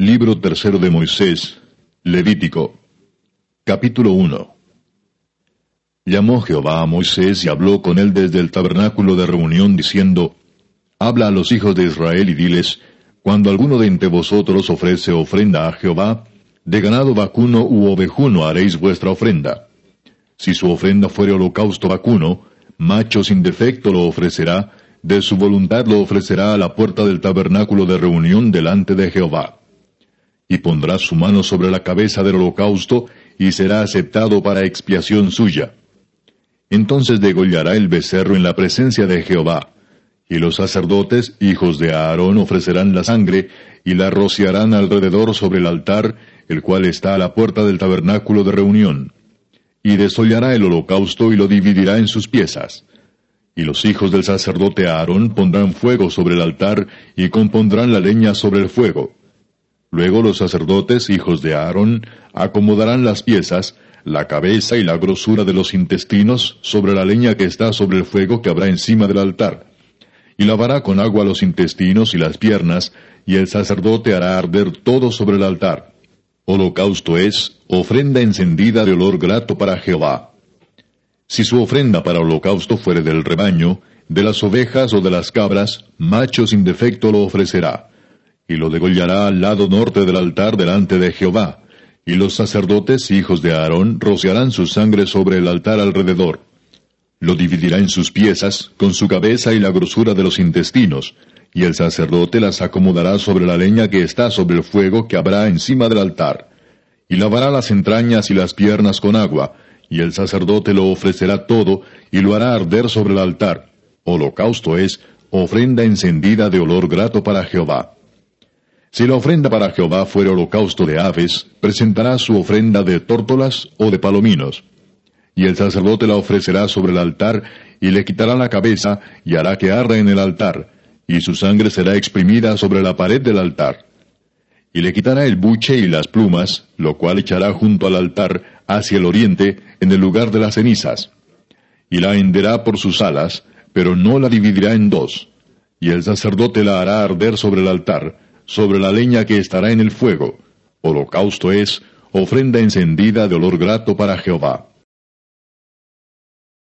Libro tercero de Moisés, Levítico, capítulo 1. Llamó Jehová a Moisés y habló con él desde el tabernáculo de reunión, diciendo: Habla a los hijos de Israel y diles: Cuando alguno de entre vosotros ofrece ofrenda a Jehová, de ganado vacuno u ovejuno haréis vuestra ofrenda. Si su ofrenda fuere holocausto vacuno, macho sin defecto lo ofrecerá, de su voluntad lo ofrecerá a la puerta del tabernáculo de reunión delante de Jehová. Y pondrá su mano sobre la cabeza del holocausto, y será aceptado para expiación suya. Entonces degollará el becerro en la presencia de Jehová, y los sacerdotes, hijos de Aarón, ofrecerán la sangre, y la rociarán alrededor sobre el altar, el cual está a la puerta del tabernáculo de reunión. Y desollará el holocausto, y lo dividirá en sus piezas. Y los hijos del sacerdote Aarón pondrán fuego sobre el altar, y compondrán la leña sobre el fuego. Luego los sacerdotes, hijos de Aarón, acomodarán las piezas, la cabeza y la grosura de los intestinos sobre la leña que está sobre el fuego que habrá encima del altar. Y lavará con agua los intestinos y las piernas, y el sacerdote hará arder todo sobre el altar. Holocausto es ofrenda encendida de olor grato para Jehová. Si su ofrenda para holocausto fuere del rebaño, de las ovejas o de las cabras, macho sin defecto lo ofrecerá. Y lo degollará al lado norte del altar delante de Jehová, y los sacerdotes, hijos de Aarón, rociarán su sangre sobre el altar alrededor. Lo dividirá en sus piezas, con su cabeza y la grosura de los intestinos, y el sacerdote las acomodará sobre la leña que está sobre el fuego que habrá encima del altar. Y lavará las entrañas y las piernas con agua, y el sacerdote lo ofrecerá todo, y lo hará arder sobre el altar. Holocausto es ofrenda encendida de olor grato para Jehová. Si la ofrenda para Jehová fuera holocausto de aves, presentará su ofrenda de tórtolas o de palominos. Y el sacerdote la ofrecerá sobre el altar, y le quitará la cabeza, y hará que arda en el altar, y su sangre será exprimida sobre la pared del altar. Y le quitará el buche y las plumas, lo cual echará junto al altar, hacia el oriente, en el lugar de las cenizas. Y la henderá por sus alas, pero no la dividirá en dos. Y el sacerdote la hará arder sobre el altar, sobre la leña que estará en el fuego. Holocausto es ofrenda encendida de olor grato para Jehová.